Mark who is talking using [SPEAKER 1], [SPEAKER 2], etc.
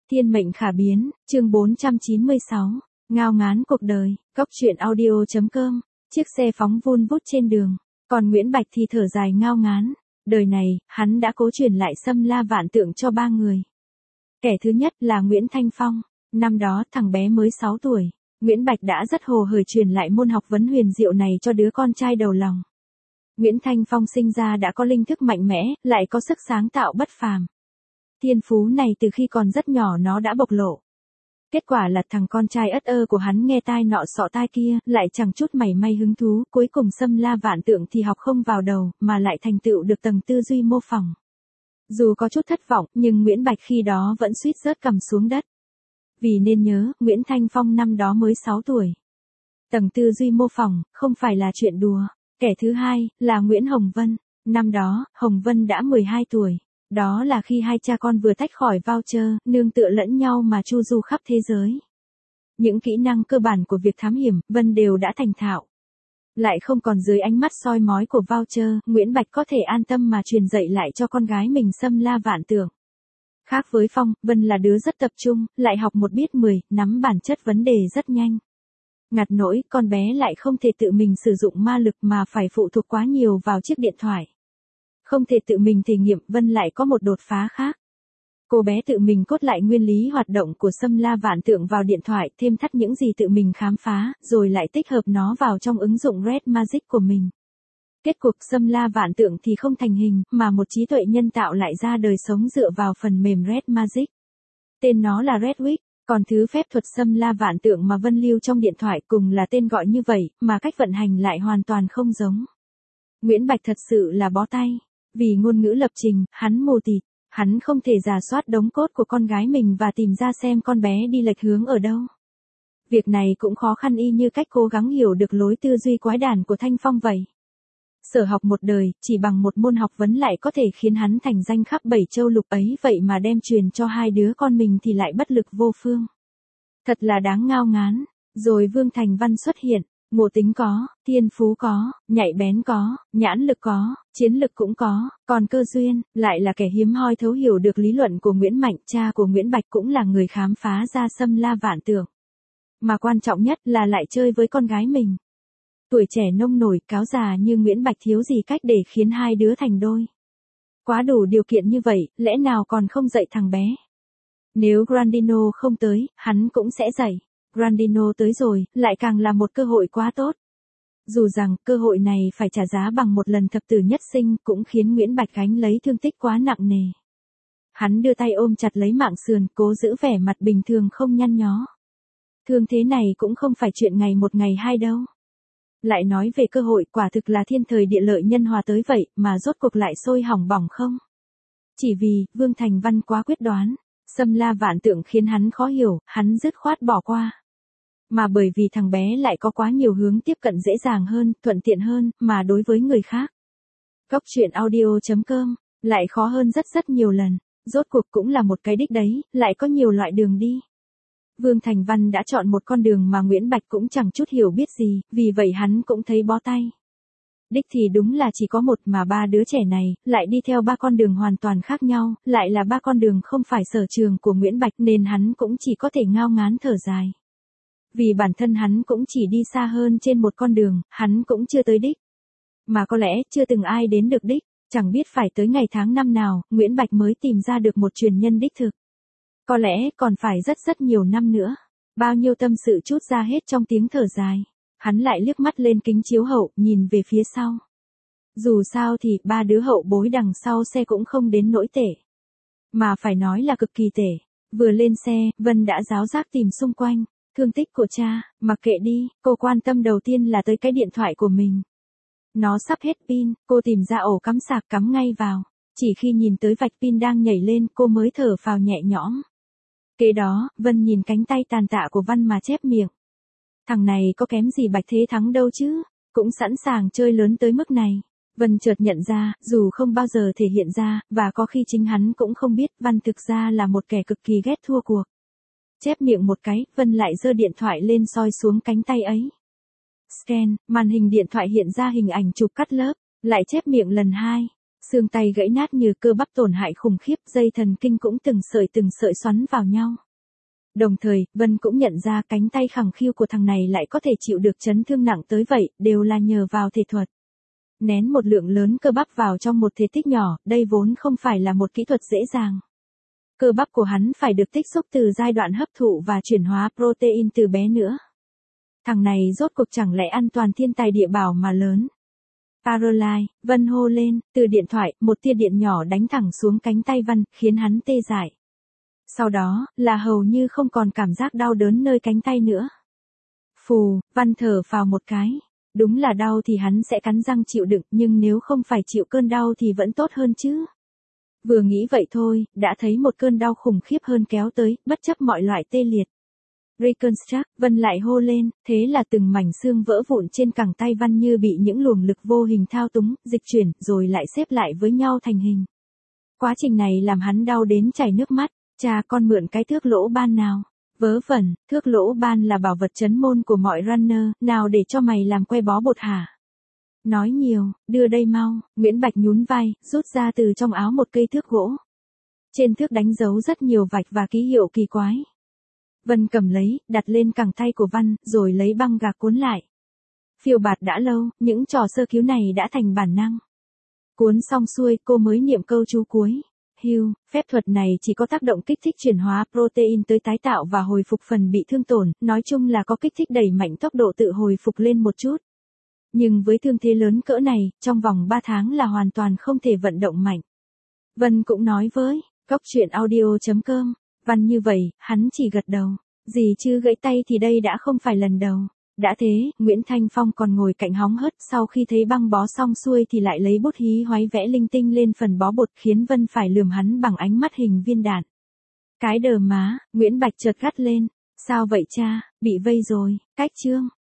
[SPEAKER 1] Thiên mệnh khả biến, chương 496, ngao ngán cuộc đời, Cốc truyện audio.com, chiếc xe phóng vun vút trên đường, còn Nguyễn Bạch thì thở dài ngao ngán, đời này, hắn đã cố truyền lại Xâm La Vạn Tượng cho 3 người. Kẻ thứ nhất là Nguyễn Thanh Phong, năm đó thằng bé mới 6 tuổi, Nguyễn Bạch đã rất hồ hởi truyền lại môn học vấn huyền diệu này cho đứa con trai đầu lòng. Nguyễn Thanh Phong sinh ra đã có linh thức mạnh mẽ, lại có sức sáng tạo bất phàm. Thiên phú này từ khi còn rất nhỏ nó đã bộc lộ. Kết quả là thằng con trai ất ơ của hắn nghe tai nọ sọ tai kia, lại chẳng chút mảy may hứng thú, cuối cùng Xâm La Vạn Tượng thì học không vào đầu, mà lại thành tựu được tầng tư duy mô phỏng. Dù có chút thất vọng, nhưng Nguyễn Bạch khi đó vẫn suýt rớt cầm xuống đất. Vì nên nhớ, Nguyễn Thanh Phong năm đó mới 6 tuổi. Tầng tư duy mô phỏng, không phải là chuyện đùa. Kẻ thứ hai, là Nguyễn Hồng Vân. Năm đó, Hồng Vân đã 12 tuổi. Đó là khi hai cha con vừa tách khỏi voucher, nương tựa lẫn nhau mà chu du khắp thế giới. Những kỹ năng cơ bản của việc thám hiểm, Vân đều đã thành thạo. Lại không còn dưới ánh mắt soi mói của voucher, Nguyễn Bạch có thể an tâm mà truyền dạy lại cho con gái mình Xâm La Vạn Tượng. Khác với Phong, Vân là đứa rất tập trung, lại học một biết 10, nắm bản chất vấn đề rất nhanh. Ngặt nỗi, con bé lại không thể tự mình sử dụng ma lực mà phải phụ thuộc quá nhiều vào chiếc điện thoại. Không thể tự mình thể nghiệm, Vân lại có một đột phá khác. Cô bé tự mình cốt lại nguyên lý hoạt động của Xâm La Vạn Tượng vào điện thoại, thêm thắt những gì tự mình khám phá, rồi lại tích hợp nó vào trong ứng dụng Red Magic của mình. Kết cục Xâm La Vạn Tượng thì không thành hình, mà một trí tuệ nhân tạo lại ra đời sống dựa vào phần mềm Red Magic. Tên nó là Redwick, còn thứ phép thuật Xâm La Vạn Tượng mà Vân lưu trong điện thoại cùng là tên gọi như vậy, mà cách vận hành lại hoàn toàn không giống. Nguyễn Bạch thật sự là bó tay. Vì ngôn ngữ lập trình, hắn mù tịt, hắn không thể rà soát đống code của con gái mình và tìm ra xem con bé đi lệch hướng ở đâu. Việc này cũng khó khăn y như cách cố gắng hiểu được lối tư duy quái đản của Thanh Phong vậy. Sở học một đời, chỉ bằng một môn học vấn lại có thể khiến hắn thành danh khắp 7 châu lục ấy, vậy mà đem truyền cho hai đứa con mình thì lại bất lực vô phương. Thật là đáng ngao ngán. Rồi Vương Thành Văn xuất hiện. Ngộ tính có, thiên phú có, nhạy bén có, nhãn lực có, chiến lực cũng có, còn cơ duyên, lại là kẻ hiếm hoi thấu hiểu được lý luận của Nguyễn Mạnh, cha của Nguyễn Bạch cũng là người khám phá ra Xâm La Vạn Tượng. Mà quan trọng nhất là lại chơi với con gái mình. Tuổi trẻ nông nổi, cáo già như Nguyễn Bạch thiếu gì cách để khiến hai đứa thành đôi. Quá đủ điều kiện như vậy, lẽ nào còn không dạy thằng bé? Nếu Grandino không tới, hắn cũng sẽ dạy. Grandino tới rồi, lại càng là một cơ hội quá tốt. Dù rằng, cơ hội này phải trả giá bằng một lần thập tử nhất sinh, cũng khiến Nguyễn Bạch gánh lấy thương tích quá nặng nề. Hắn đưa tay ôm chặt lấy mạng sườn, cố giữ vẻ mặt bình thường không nhăn nhó. Thương thế này cũng không phải chuyện ngày một ngày hai đâu. Lại nói về cơ hội, quả thực là thiên thời địa lợi nhân hòa tới vậy, mà rốt cuộc lại sôi hỏng bỏng không? Chỉ vì, Vương Thành Văn quá quyết đoán. Xâm La Vạn Tượng khiến hắn khó hiểu, hắn dứt khoát bỏ qua. Mà bởi vì thằng bé lại có quá nhiều hướng tiếp cận dễ dàng hơn, thuận tiện hơn, mà đối với người khác. Cốc truyện audio.com, lại khó hơn rất nhiều lần, rốt cuộc cũng là một cái đích đấy, lại có nhiều loại đường đi. Vương Thành Văn đã chọn một con đường mà Nguyễn Bạch cũng chẳng chút hiểu biết gì, vì vậy hắn cũng thấy bó tay. Đích thì đúng là chỉ có một mà ba đứa trẻ này, lại đi theo ba con đường hoàn toàn khác nhau, lại là ba con đường không phải sở trường của Nguyễn Bạch nên hắn cũng chỉ có thể ngao ngán thở dài. Vì bản thân hắn cũng chỉ đi xa hơn trên một con đường, hắn cũng chưa tới đích. Mà có lẽ chưa từng ai đến được đích, chẳng biết phải tới ngày tháng năm nào, Nguyễn Bạch mới tìm ra được một truyền nhân đích thực. Có lẽ còn phải rất nhiều năm nữa. Bao nhiêu tâm sự trút ra hết trong tiếng thở dài. Hắn lại liếc mắt lên kính chiếu hậu, nhìn về phía sau. Dù sao thì, ba đứa hậu bối đằng sau xe cũng không đến nỗi tệ. Mà phải nói là cực kỳ tệ. Vừa lên xe, Vân đã ráo rác tìm xung quanh. Thương tích của cha, mặc kệ đi, cô quan tâm đầu tiên là tới cái điện thoại của mình. Nó sắp hết pin, cô tìm ra ổ cắm sạc cắm ngay vào. Chỉ khi nhìn tới vạch pin đang nhảy lên, cô mới thở phào nhẹ nhõm. Kế đó, Vân nhìn cánh tay tàn tạ của Văn mà chép miệng. Thằng này có kém gì Bạch Thế Thắng đâu chứ, cũng sẵn sàng chơi lớn tới mức này. Vân chợt nhận ra, dù không bao giờ thể hiện ra, và có khi chính hắn cũng không biết, Văn thực ra là một kẻ cực kỳ ghét thua cuộc. Chép miệng một cái, Vân lại giơ điện thoại lên soi xuống cánh tay ấy. Scan, màn hình điện thoại hiện ra hình ảnh chụp cắt lớp, lại chép miệng lần hai. Xương tay gãy nát như cơ bắp tổn hại khủng khiếp, dây thần kinh cũng từng sợi xoắn vào nhau. Đồng thời, Vân cũng nhận ra cánh tay khẳng khiu của thằng này lại có thể chịu được chấn thương nặng tới vậy, đều là nhờ vào thể thuật. Nén một lượng lớn cơ bắp vào trong một thể tích nhỏ, đây vốn không phải là một kỹ thuật dễ dàng. Cơ bắp của hắn phải được tích xúc từ giai đoạn hấp thụ và chuyển hóa protein từ bé nữa. Thằng này rốt cuộc chẳng lẽ an toàn thiên tài địa bảo mà lớn. Caroline, Vân hô lên, từ điện thoại, một tia điện nhỏ đánh thẳng xuống cánh tay Văn, khiến hắn tê dại. Sau đó, là hầu như không còn cảm giác đau đớn nơi cánh tay nữa. Phù, Văn thở phào một cái. Đúng là đau thì hắn sẽ cắn răng chịu đựng, nhưng nếu không phải chịu cơn đau thì vẫn tốt hơn chứ. Vừa nghĩ vậy thôi, đã thấy một cơn đau khủng khiếp hơn kéo tới, bất chấp mọi loại tê liệt. Reconstruct, Vân lại hô lên, thế là từng mảnh xương vỡ vụn trên cẳng tay Văn như bị những luồng lực vô hình thao túng, dịch chuyển, rồi lại xếp lại với nhau thành hình. Quá trình này làm hắn đau đến chảy nước mắt, cha con mượn cái thước lỗ ban nào. Vớ vẩn, thước lỗ ban là bảo vật trấn môn của mọi runner, nào để cho mày làm que bó bột hả? Nói nhiều, đưa đây mau, Nguyễn Bạch nhún vai, rút ra từ trong áo một cây thước gỗ. Trên thước đánh dấu rất nhiều vạch và ký hiệu kỳ quái. Vân cầm lấy, đặt lên cẳng tay của Văn, rồi lấy băng gạc cuốn lại. Phiêu bạt đã lâu, những trò sơ cứu này đã thành bản năng. Cuốn xong xuôi, cô mới niệm câu chú cuối. Heal, phép thuật này chỉ có tác động kích thích chuyển hóa protein tới tái tạo và hồi phục phần bị thương tổn, nói chung là có kích thích đẩy mạnh tốc độ tự hồi phục lên một chút. Nhưng với thương thế lớn cỡ này, trong vòng 3 tháng là hoàn toàn không thể vận động mạnh. Vân cũng nói với, gocchuyenaudio.com, Văn như vậy, hắn chỉ gật đầu. Gì chứ gãy tay thì đây đã không phải lần đầu. Đã thế, Nguyễn Thanh Phong còn ngồi cạnh hóng hớt, sau khi thấy băng bó xong xuôi thì lại lấy bút hí hoáy vẽ linh tinh lên phần bó bột, khiến Vân phải lườm hắn bằng ánh mắt hình viên đạn. Cái đờ má, Nguyễn Bạch chợt gắt lên. Sao vậy cha, bị vây rồi, cách chương.